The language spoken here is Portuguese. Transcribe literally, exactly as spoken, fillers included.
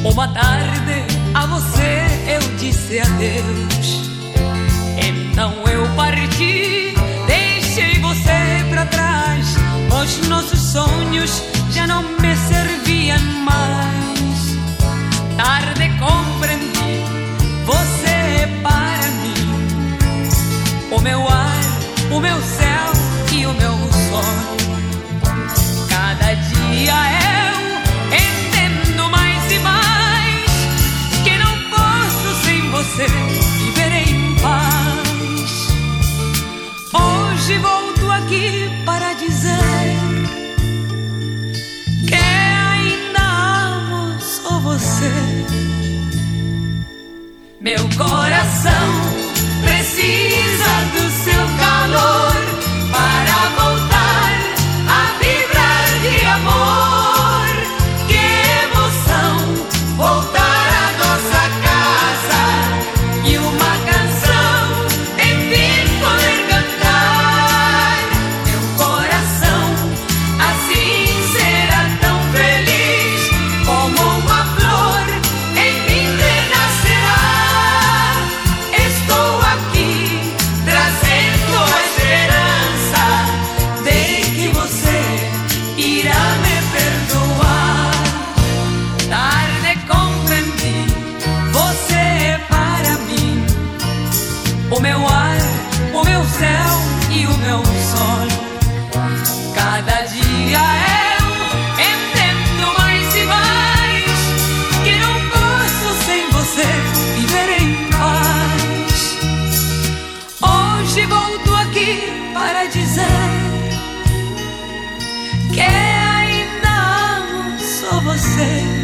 Uma tarde a você eu disse adeus. Então eu parti, deixei você pra trás. Os nossos sonhos já não me serviam mais. Tarde compreendi, você é para mim o meu ar, o meu céu e o meu sol. Cada dia eu entendo mais e mais que não posso sem você viver em paz. Hoje volto aqui para dizer que ainda amo só você. Meu coração precisa do seu calor para voltar a vibrar de amor. Que emoção voltar à nossa casa e uma canção enfim poder cantar. Meu coração assim será tão feliz como uma flor em mim renascerá. Estou aqui trazendo a esperança de que você irá me perdoar. Tarde compreendi, você é para mim o meu ar, o meu céu e o meu sol. Cada dia eu entendo mais e mais que não posso sem você viver em paz. Hoje volto aqui para dizer que ainda amo só você.